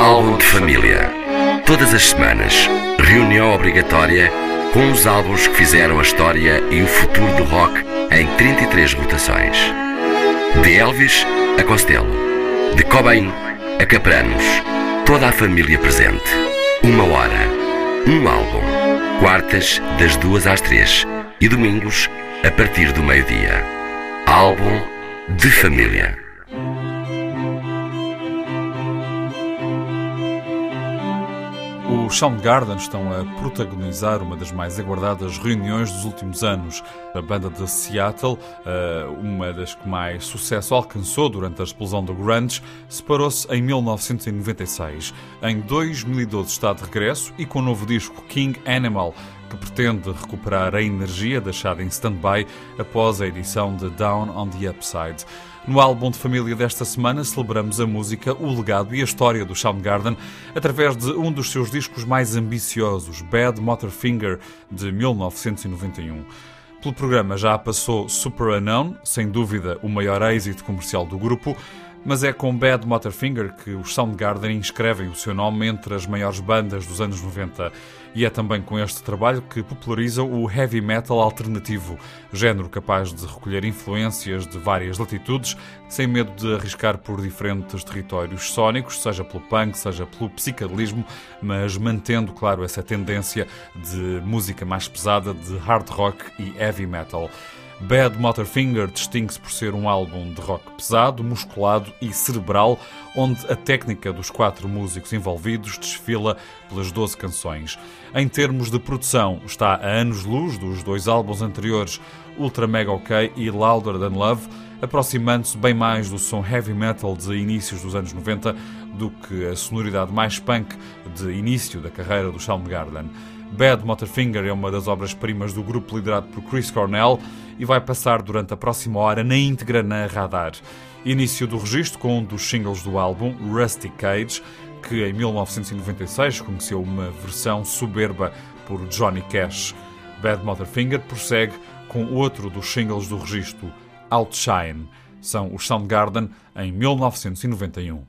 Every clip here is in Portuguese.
Álbum de família. Todas as semanas, reunião obrigatória com os álbuns que fizeram a história e o futuro do rock em 33 rotações. De Elvis a Costello, de Cobain a Capranos, toda a família presente. 1 hora, um álbum. Quartas, das 2 às 3 e domingos, a partir do meio-dia. Álbum de família. Os Soundgarden estão a protagonizar uma das mais aguardadas reuniões dos últimos anos. A banda de Seattle, uma das que mais sucesso alcançou durante a explosão do grunge, separou-se em 1996. Em 2012 está de regresso e com o novo disco King Animal, que pretende recuperar a energia deixada em stand-by após a edição de Down on the Upside. No álbum de família desta semana celebramos a música, o legado e a história do Soundgarden através de um dos seus discos mais ambiciosos, Bad Motorfinger, de 1991. Pelo programa já passou Super Unknown, sem dúvida o maior êxito comercial do grupo, mas é com Bad Motorfinger que os Soundgarden inscrevem o seu nome entre as maiores bandas dos anos 90. E é também com este trabalho que popularizam o heavy metal alternativo, género capaz de recolher influências de várias latitudes, sem medo de arriscar por diferentes territórios sónicos, seja pelo punk, seja pelo psicadelismo, mas mantendo, claro, essa tendência de música mais pesada, de hard rock e heavy metal. Bad Motorfinger distingue-se por ser um álbum de rock pesado, musculado e cerebral, onde a técnica dos 4 músicos envolvidos desfila pelas 12 canções. Em termos de produção, está a anos-luz dos 2 álbuns anteriores, Ultra Mega OK e Louder Than Love, aproximando-se bem mais do som heavy metal de inícios dos anos 90 do que a sonoridade mais punk de início da carreira do Soundgarden. Bad Motorfinger é uma das obras-primas do grupo liderado por Chris Cornell e vai passar durante a próxima hora na íntegra na Radar. Início do registro com um dos singles do álbum, Rusty Cage, que em 1996 conheceu uma versão soberba por Johnny Cash. Bad Motorfinger prossegue com outro dos singles do registro, Outshine. São os Soundgarden em 1991.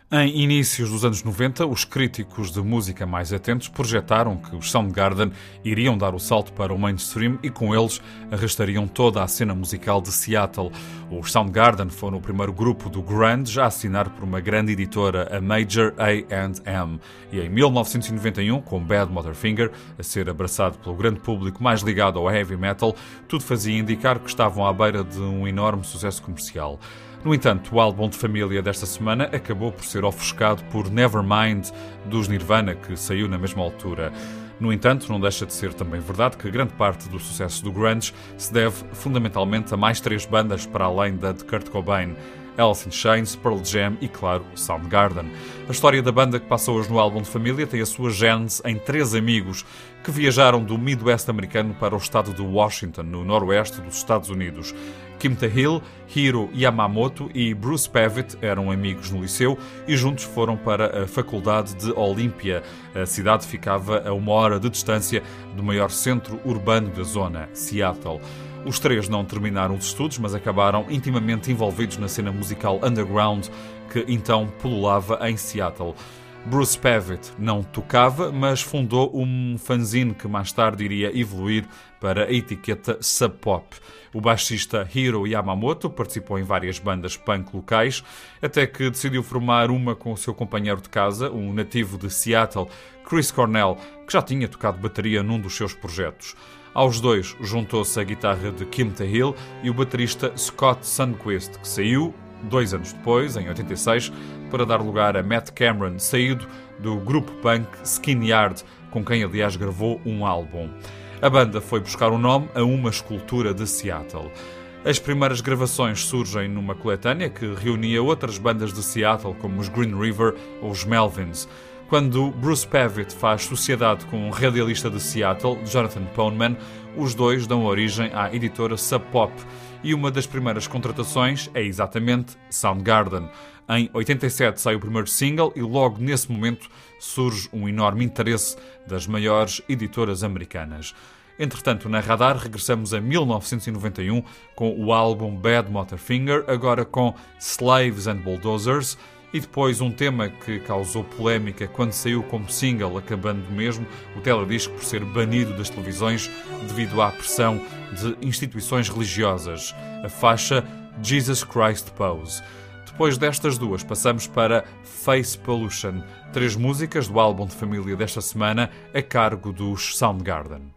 Em inícios dos anos 90, os críticos de música mais atentos projetaram que os Soundgarden iriam dar o salto para o mainstream e com eles arrastariam toda a cena musical de Seattle. Os Soundgarden foram o primeiro grupo do grunge a assinar por uma grande editora, a Major A&M. E em 1991, com Badmotorfinger a ser abraçado pelo grande público mais ligado ao heavy metal, tudo fazia indicar que estavam à beira de um enorme sucesso comercial. No entanto, o álbum de família desta semana acabou por ser ofuscado por Nevermind, dos Nirvana, que saiu na mesma altura. No entanto, não deixa de ser também verdade que grande parte do sucesso do grunge se deve fundamentalmente a mais 3 bandas para além da de Kurt Cobain: Alice in Chains, Pearl Jam e, claro, Soundgarden. A história da banda que passa hoje no álbum de família tem a sua gênese em 3 amigos que viajaram do Midwest americano para o estado de Washington, no noroeste dos Estados Unidos. Kim Tahill, Hiro Yamamoto e Bruce Pavitt eram amigos no liceu e juntos foram para a faculdade de Olympia. A cidade ficava a 1 hora de distância do maior centro urbano da zona, Seattle. Os 3 não terminaram os estudos, mas acabaram intimamente envolvidos na cena musical underground que então pululava em Seattle. Bruce Pavitt não tocava, mas fundou um fanzine que mais tarde iria evoluir para a etiqueta Sub Pop. O baixista Hiro Yamamoto participou em várias bandas punk locais, até que decidiu formar uma com o seu companheiro de casa, um nativo de Seattle, Chris Cornell, que já tinha tocado bateria num dos seus projetos. Aos 2 juntou-se a guitarra de Kim Tahill e o baterista Scott Sundquist, que saiu 2 anos depois, em 86, para dar lugar a Matt Cameron, saído do grupo punk Skin Yard, com quem aliás gravou um álbum. A banda foi buscar o nome a uma escultura de Seattle. As primeiras gravações surgem numa coletânea que reunia outras bandas de Seattle, como os Green River ou os Melvins. Quando Bruce Pavitt faz sociedade com um radialista de Seattle, Jonathan Poneman, os dois dão origem à editora Sub Pop, e uma das primeiras contratações é exatamente Soundgarden. Em 87 sai o primeiro single e logo nesse momento surge um enorme interesse das maiores editoras americanas. Entretanto, na Radar regressamos a 1991 com o álbum Badmotorfinger, agora com Slaves and Bulldozers, e depois um tema que causou polémica quando saiu como single, acabando mesmo o teledisco por ser banido das televisões devido à pressão de instituições religiosas, a faixa Jesus Christ Pose. Depois destas duas, passamos para Face Pollution, 3 músicas do álbum de família desta semana a cargo dos Soundgarden.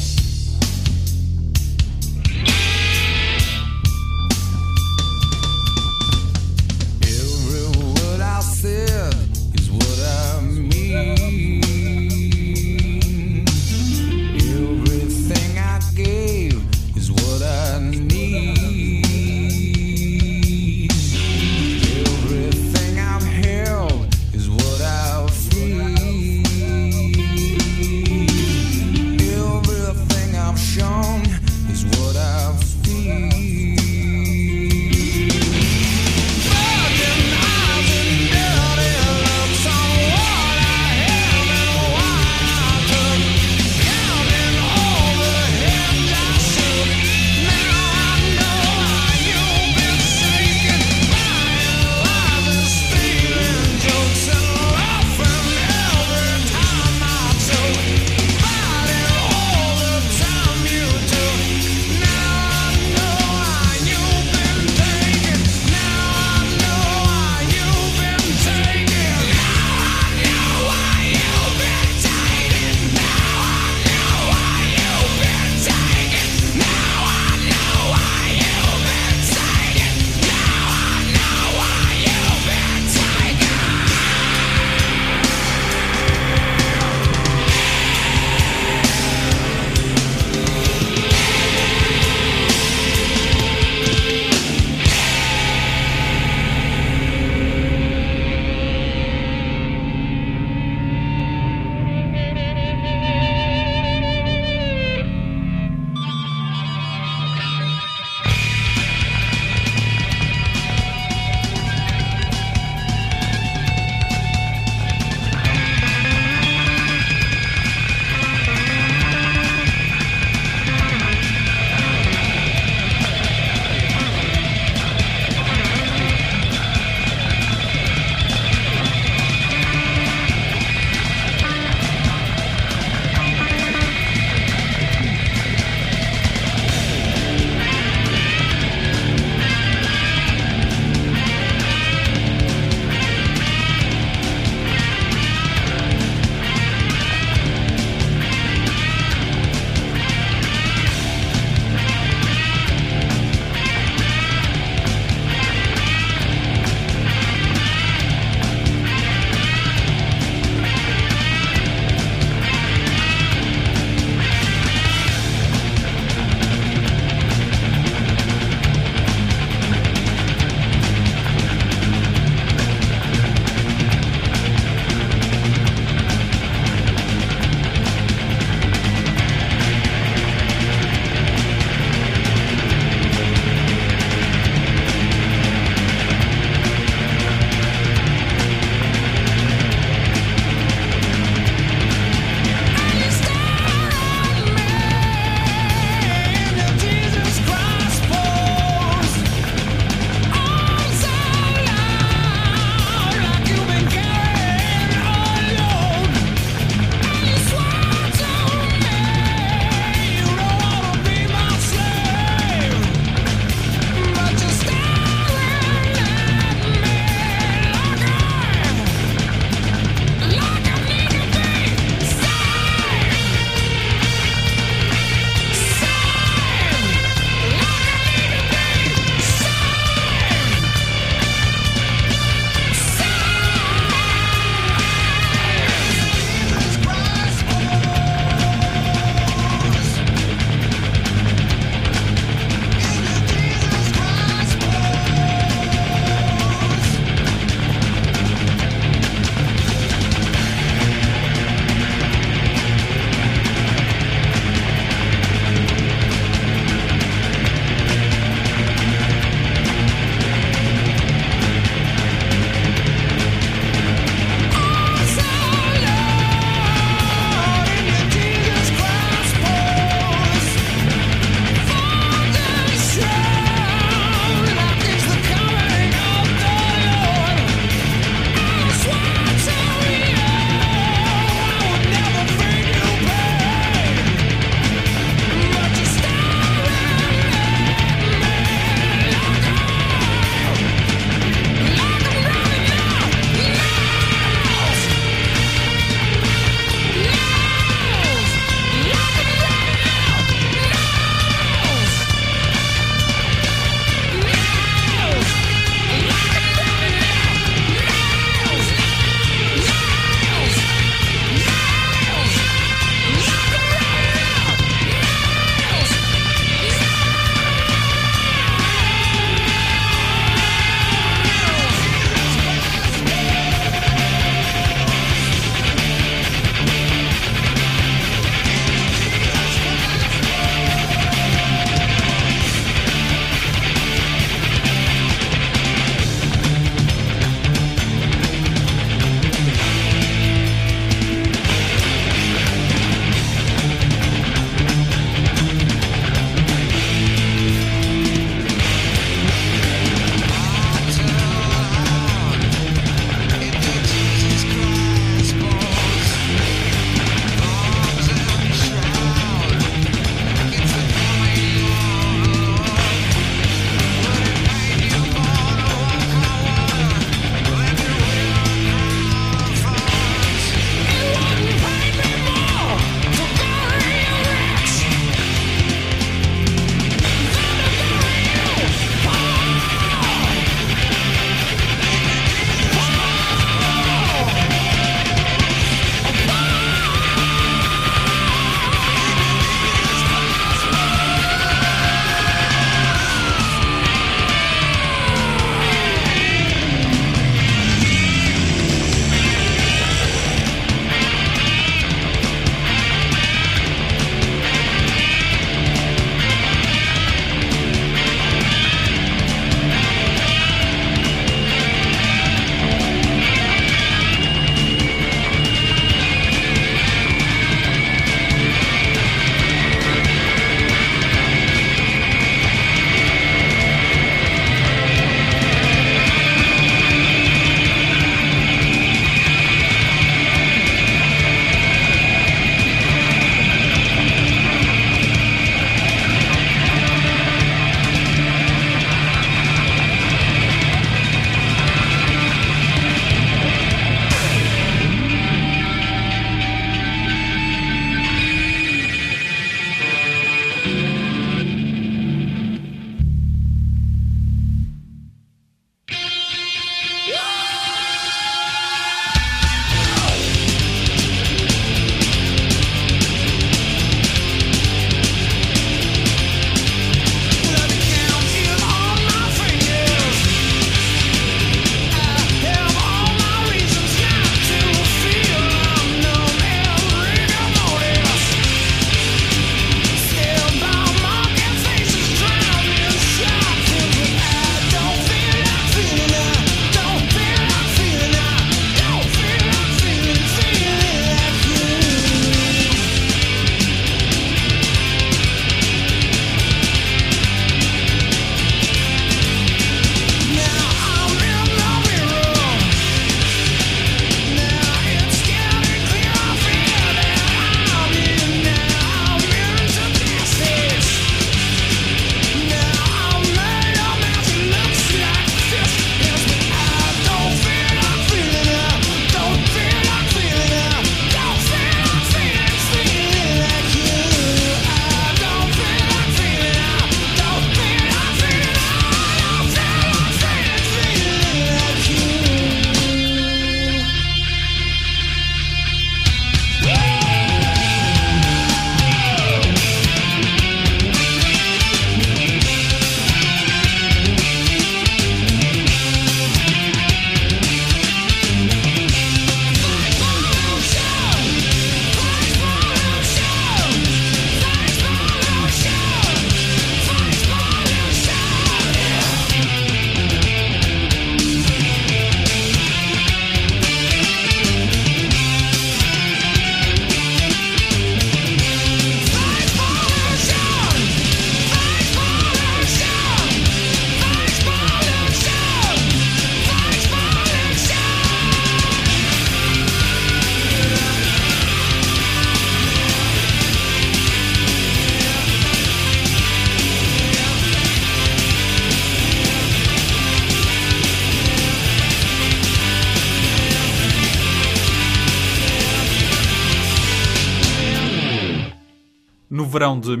No verão de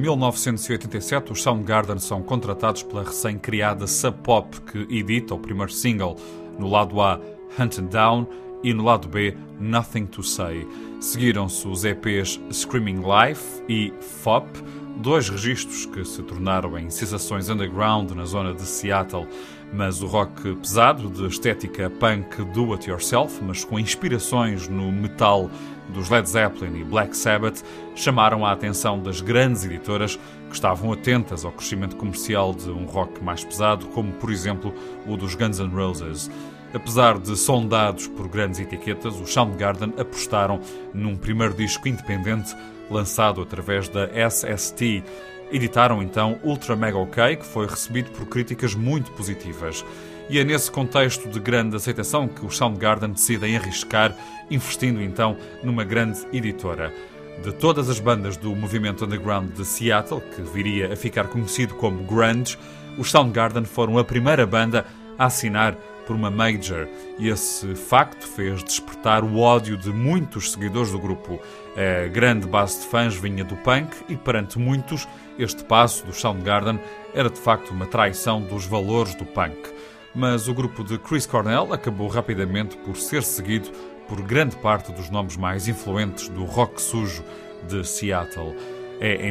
1987, os Soundgarden são contratados pela recém-criada Sub Pop, que edita o primeiro single no lado A, Hunted Down, e no lado B, Nothing to Say. Seguiram-se os EPs Screaming Life e FOP, dois registros que se tornaram em sensações underground na zona de Seattle, mas o rock pesado, de estética punk do-it-yourself, mas com inspirações no metal dos Led Zeppelin e Black Sabbath, chamaram a atenção das grandes editoras que estavam atentas ao crescimento comercial de um rock mais pesado, como por exemplo o dos Guns N' Roses. Apesar de sondados por grandes etiquetas, os Soundgarden apostaram num primeiro disco independente lançado através da SST. Editaram então Ultra Mega OK, que foi recebido por críticas muito positivas. E é nesse contexto de grande aceitação que os Soundgarden decidem arriscar, investindo então numa grande editora. De todas as bandas do movimento underground de Seattle, que viria a ficar conhecido como grunge, os Soundgarden foram a primeira banda a assinar por uma major, e esse facto fez despertar o ódio de muitos seguidores do grupo. A grande base de fãs vinha do punk e, perante muitos, este passo dos Soundgarden era de facto uma traição dos valores do punk. Mas o grupo de Chris Cornell acabou rapidamente por ser seguido por grande parte dos nomes mais influentes do rock sujo de Seattle. É em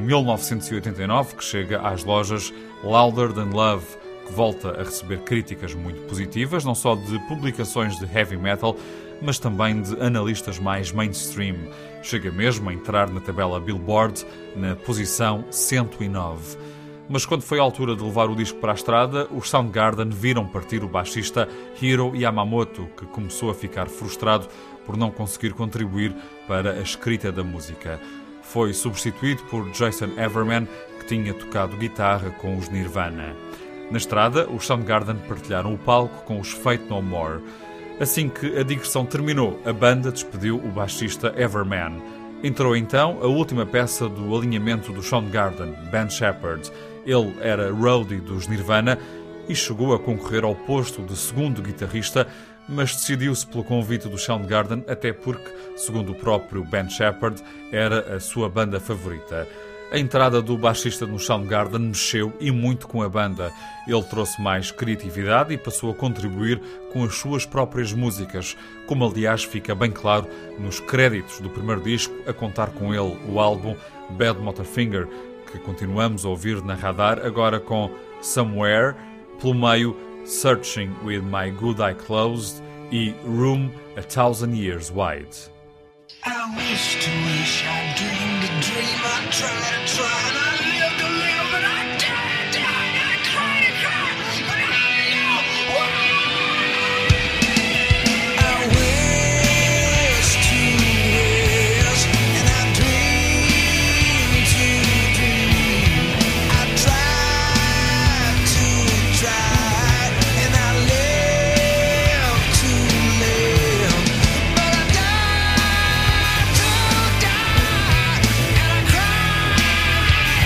1989 que chega às lojas Louder Than Love, que volta a receber críticas muito positivas, não só de publicações de heavy metal, mas também de analistas mais mainstream. Chega mesmo a entrar na tabela Billboard na posição 109. Mas quando foi a altura de levar o disco para a estrada, os Soundgarden viram partir o baixista Hiro Yamamoto, que começou a ficar frustrado por não conseguir contribuir para a escrita da música. Foi substituído por Jason Everman, que tinha tocado guitarra com os Nirvana. Na estrada, os Soundgarden partilharam o palco com os Faith No More. Assim que a digressão terminou, a banda despediu o baixista Everman. Entrou então a última peça do alinhamento do Soundgarden, Ben Shepherd. Ele era roadie dos Nirvana e chegou a concorrer ao posto de segundo guitarrista, mas decidiu-se pelo convite do Soundgarden, até porque, segundo o próprio Ben Shepherd, era a sua banda favorita. A entrada do baixista no Soundgarden mexeu e muito com a banda. Ele trouxe mais criatividade e passou a contribuir com as suas próprias músicas, como aliás fica bem claro nos créditos do primeiro disco, a contar com ele o álbum Bad Motorfinger, que continuamos a ouvir na Radar, agora com Somewhere, pelo meio Searching With My Good Eye Closed e Room 1,000 Years Wide. I wish I dreamed a dream. I tried, I lived to live, but I died, I cried, but I know why. I wish to wish, and I dream to dream. I tried to try, and I live to live, but I died. And I cry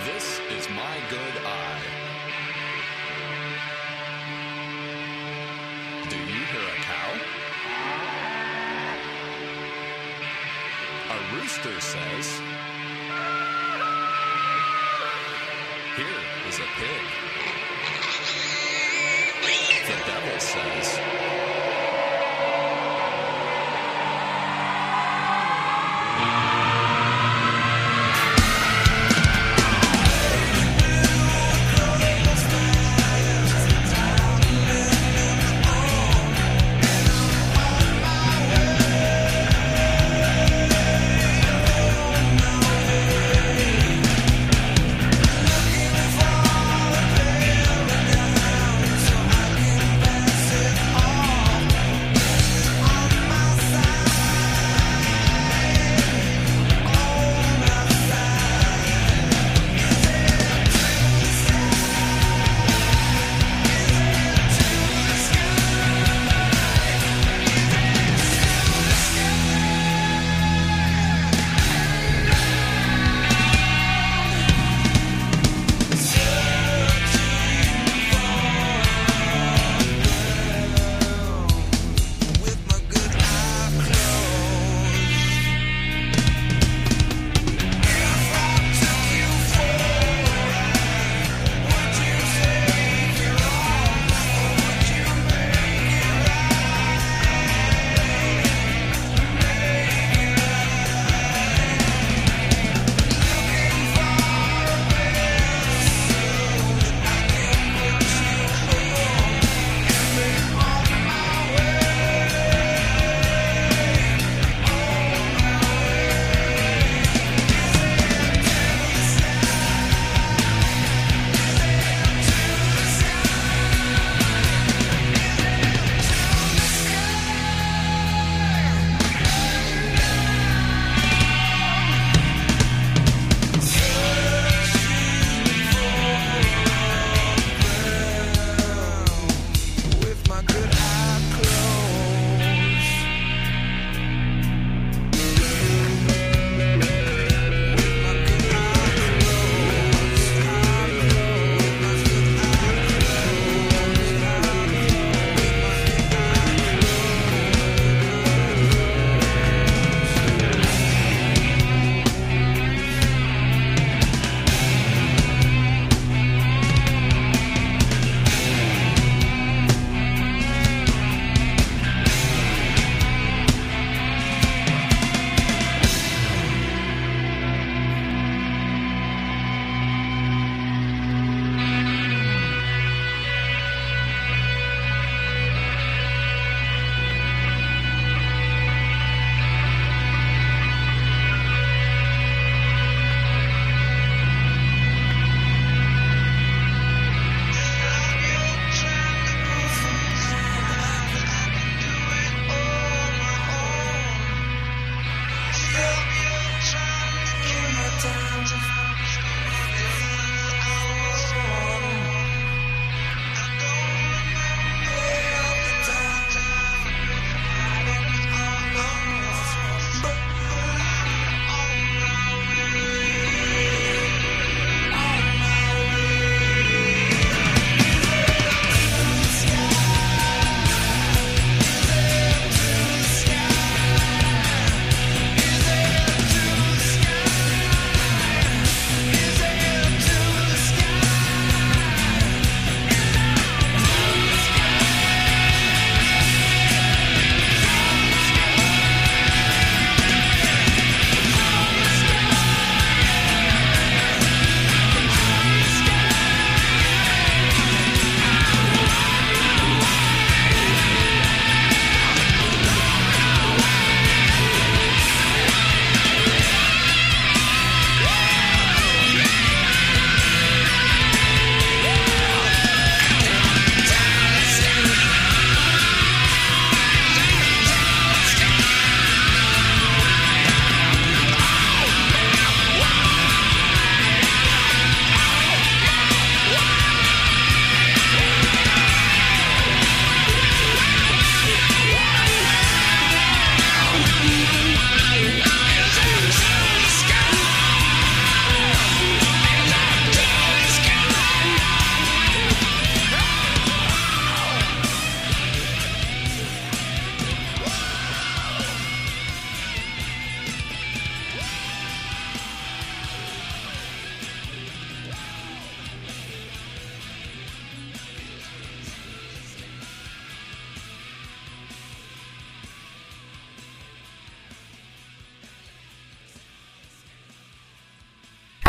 This is my good eye. Do you hear a cow? A rooster says, here is a pig. The devil says,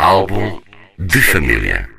Álbum de família.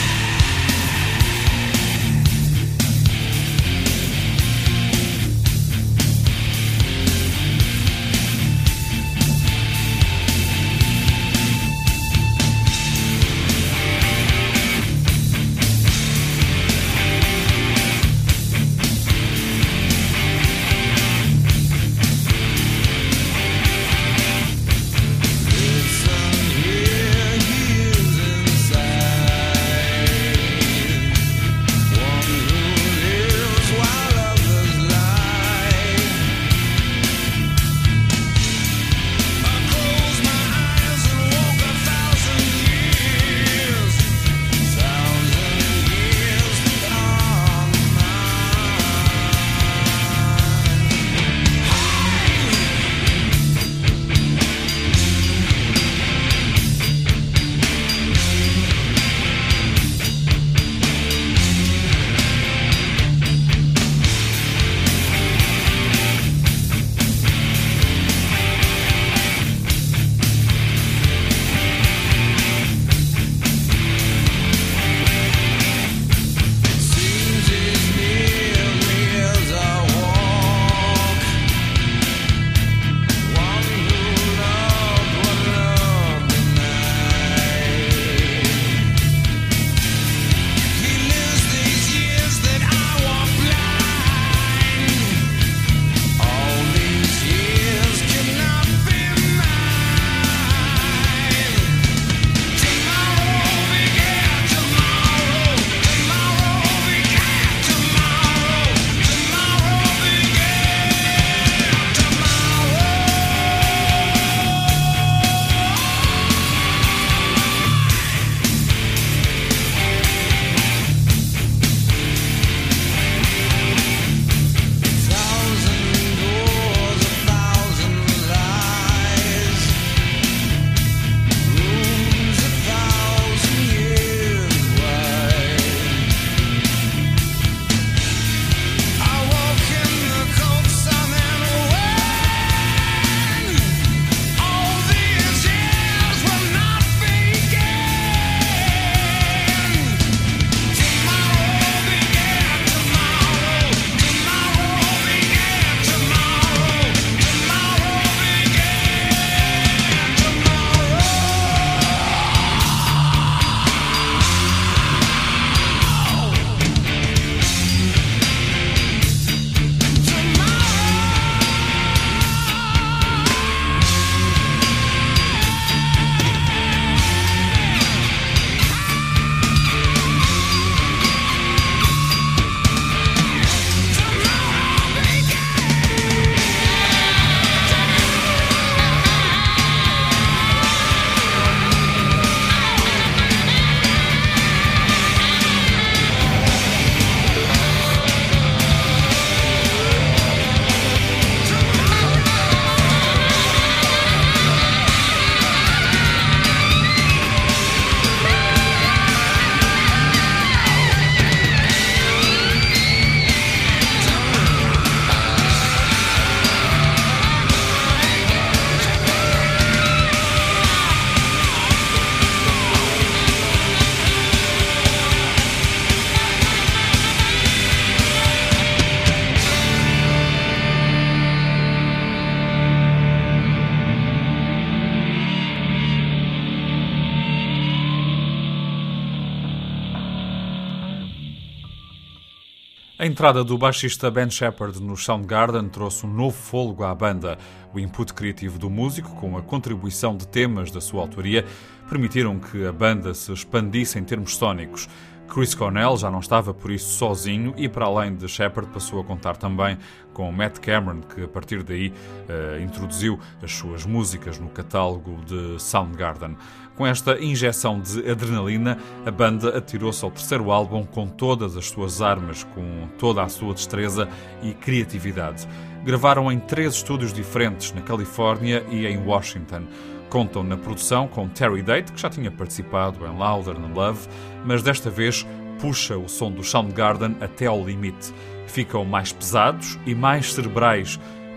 A entrada do baixista Ben Shepherd no Soundgarden trouxe um novo fôlego à banda. O input criativo do músico, com a contribuição de temas da sua autoria, permitiram que a banda se expandisse em termos sónicos. Chris Cornell já não estava por isso sozinho e, para além de Shepherd, passou a contar também com Matt Cameron, que a partir daí introduziu as suas músicas no catálogo de Soundgarden. Com esta injeção de adrenalina, a banda atirou-se ao terceiro álbum com todas as suas armas, com toda a sua destreza e criatividade. Gravaram em 3 estúdios diferentes, na Califórnia e em Washington. Contam na produção com Terry Date, que já tinha participado em Louder Than Love, mas desta vez puxa o som do Soundgarden até ao limite. Ficam mais pesados e mais cerebrais,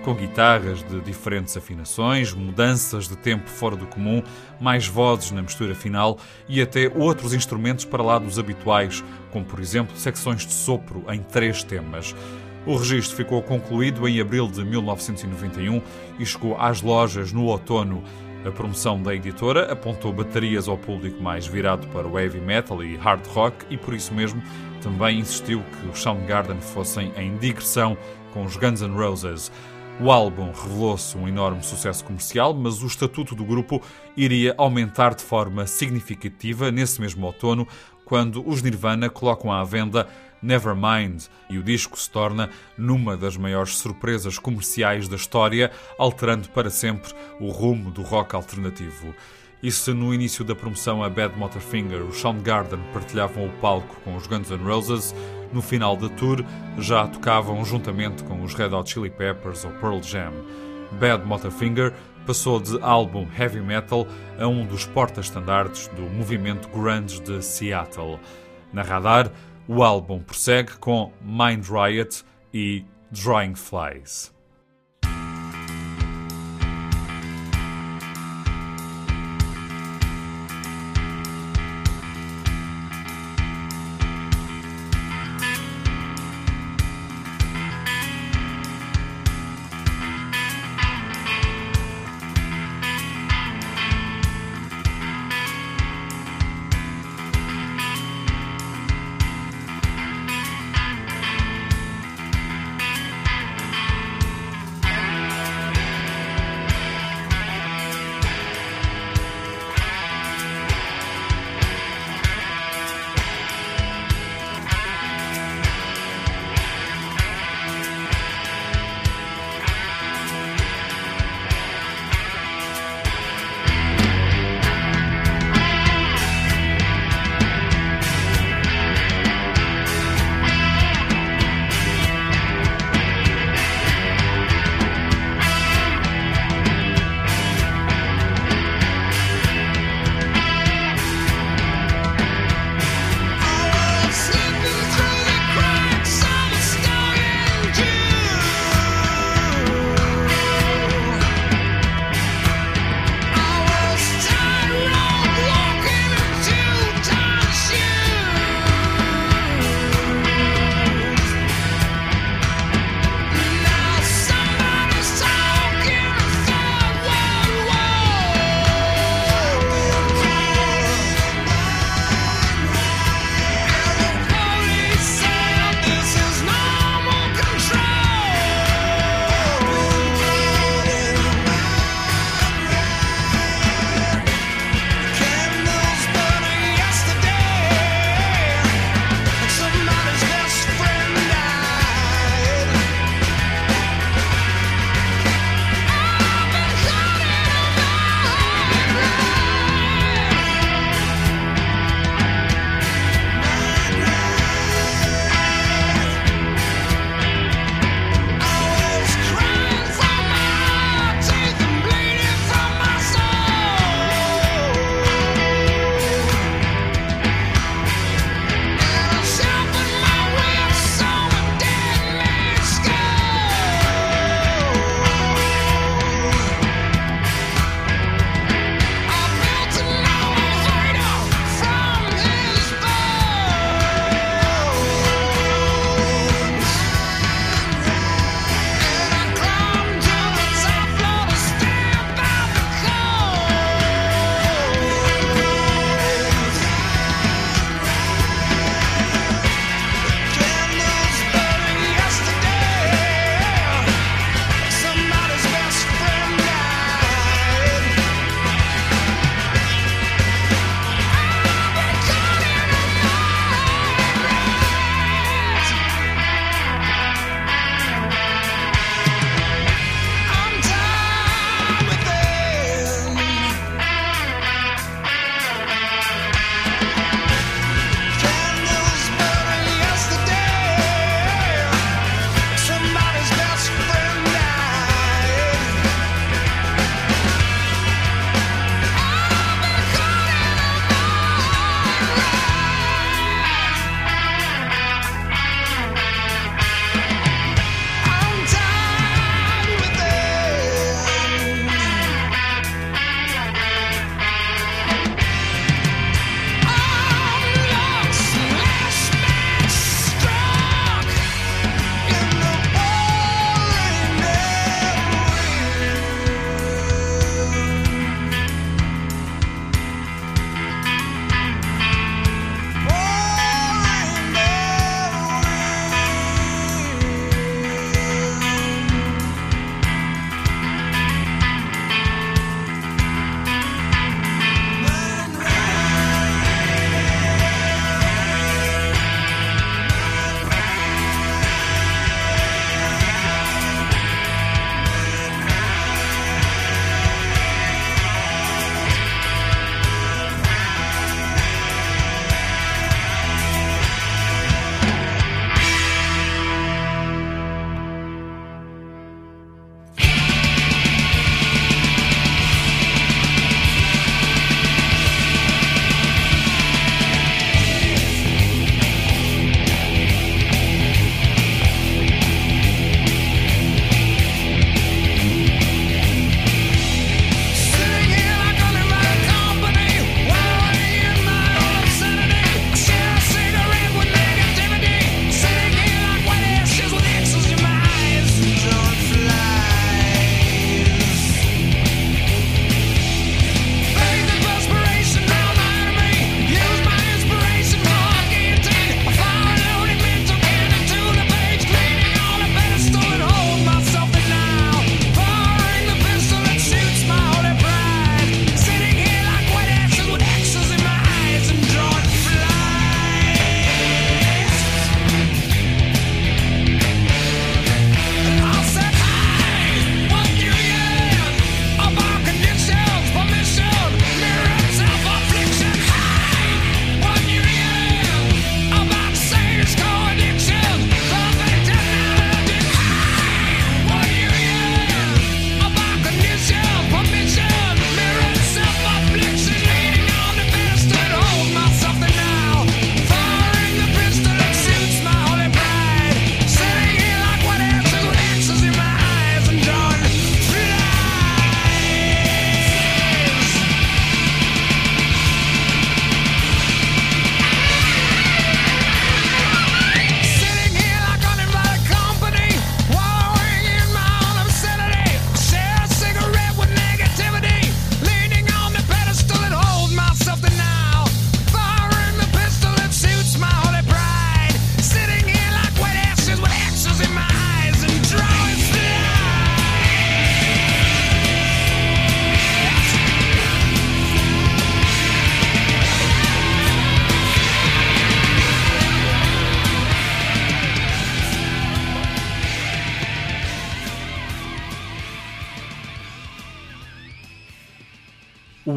com guitarras de diferentes afinações, mudanças de tempo fora do comum, mais vozes na mistura final e até outros instrumentos para lá dos habituais, como por exemplo secções de sopro em 3 temas. O registro ficou concluído em abril de 1991 e chegou às lojas no outono. A promoção da editora apontou baterias ao público mais virado para o heavy metal e hard rock e por isso mesmo também insistiu que os Soundgarden fossem em digressão com os Guns N' Roses. O álbum revelou-se um enorme sucesso comercial, mas o estatuto do grupo iria aumentar de forma significativa nesse mesmo outono, quando os Nirvana colocam à venda Nevermind, e o disco se torna numa das maiores surpresas comerciais da história, alterando para sempre o rumo do rock alternativo. E se no início da promoção a Badmotorfinger os Soundgarden partilhavam o palco com os Guns N' Roses, no final da tour já tocavam juntamente com os Red Hot Chili Peppers ou Pearl Jam. Badmotorfinger passou de álbum heavy metal a um dos porta-estandartes do movimento grunge de Seattle. Na Radar, o álbum prossegue com Mind Riot e Drawing Flies.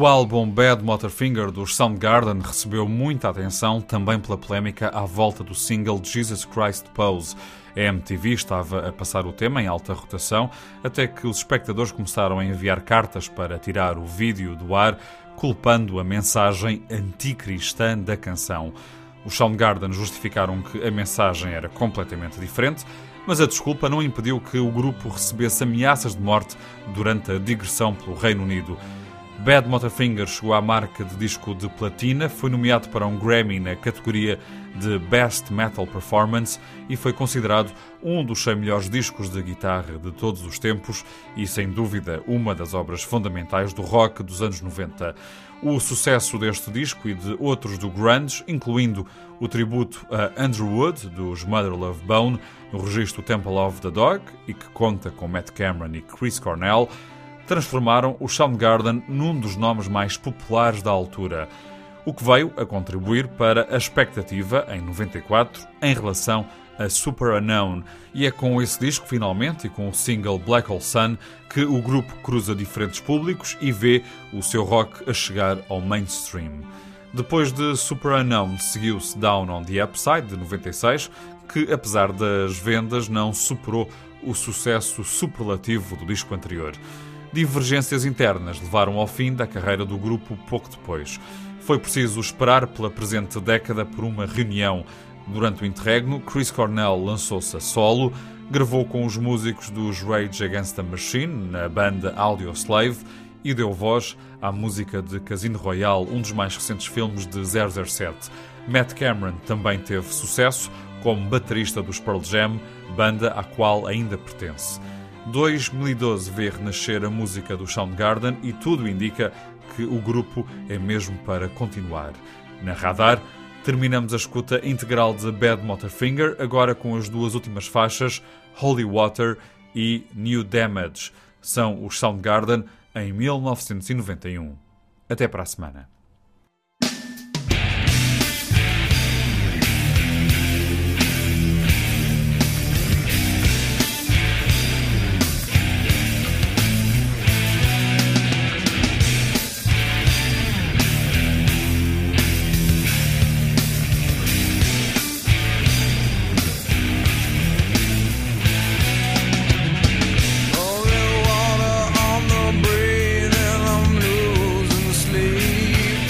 O álbum Bad Motorfinger dos Soundgarden recebeu muita atenção também pela polémica à volta do single Jesus Christ Pose. A MTV estava a passar o tema em alta rotação até que os espectadores começaram a enviar cartas para tirar o vídeo do ar, culpando a mensagem anticristã da canção. Os Soundgarden justificaram que a mensagem era completamente diferente, mas a desculpa não impediu que o grupo recebesse ameaças de morte durante a digressão pelo Reino Unido. Bad Motorfinger chegou à marca de disco de platina, foi nomeado para um Grammy na categoria de Best Metal Performance e foi considerado um dos 100 melhores discos de guitarra de todos os tempos e, sem dúvida, uma das obras fundamentais do rock dos anos 90. O sucesso deste disco e de outros do grunge, incluindo o tributo a Andrew Wood, dos Mother Love Bone, no registro Temple of the Dog, e que conta com Matt Cameron e Chris Cornell, transformaram o Soundgarden num dos nomes mais populares da altura, o que veio a contribuir para a expectativa, em 94, em relação a Super Unknown. E é com esse disco, finalmente, e com o single Black Hole Sun, que o grupo cruza diferentes públicos e vê o seu rock a chegar ao mainstream. Depois de Super Unknown, seguiu-se Down on the Upside, de 96, que, apesar das vendas, não superou o sucesso superlativo do disco anterior. Divergências internas levaram ao fim da carreira do grupo pouco depois. Foi preciso esperar pela presente década por uma reunião. Durante o interregno, Chris Cornell lançou-se a solo, gravou com os músicos dos Rage Against the Machine, na banda Audioslave, e deu voz à música de Casino Royale, um dos mais recentes filmes de 007. Matt Cameron também teve sucesso como baterista dos Pearl Jam, banda à qual ainda pertence. 2012 vê renascer a música do Soundgarden e tudo indica que o grupo é mesmo para continuar. Na Radar, terminamos a escuta integral de Bad Motorfinger, agora com as duas últimas faixas, Holy Water e New Damage. São os Soundgarden em 1991. Até para a semana. Holy water on the brain and I'm losing sleep.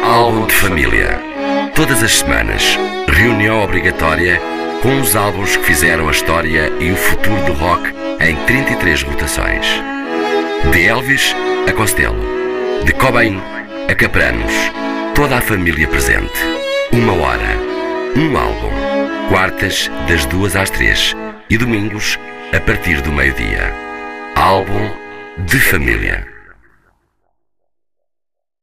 Álbum de família. Todas as semanas, reunião obrigatória com os álbuns que fizeram a história e o futuro do rock em 33 rotações. De Elvis a Costello, de Cobain a Capranos, toda a família presente. 1 hora, um álbum. Quartas, das 2 às 3 e domingos, a partir do meio-dia. Álbum de família.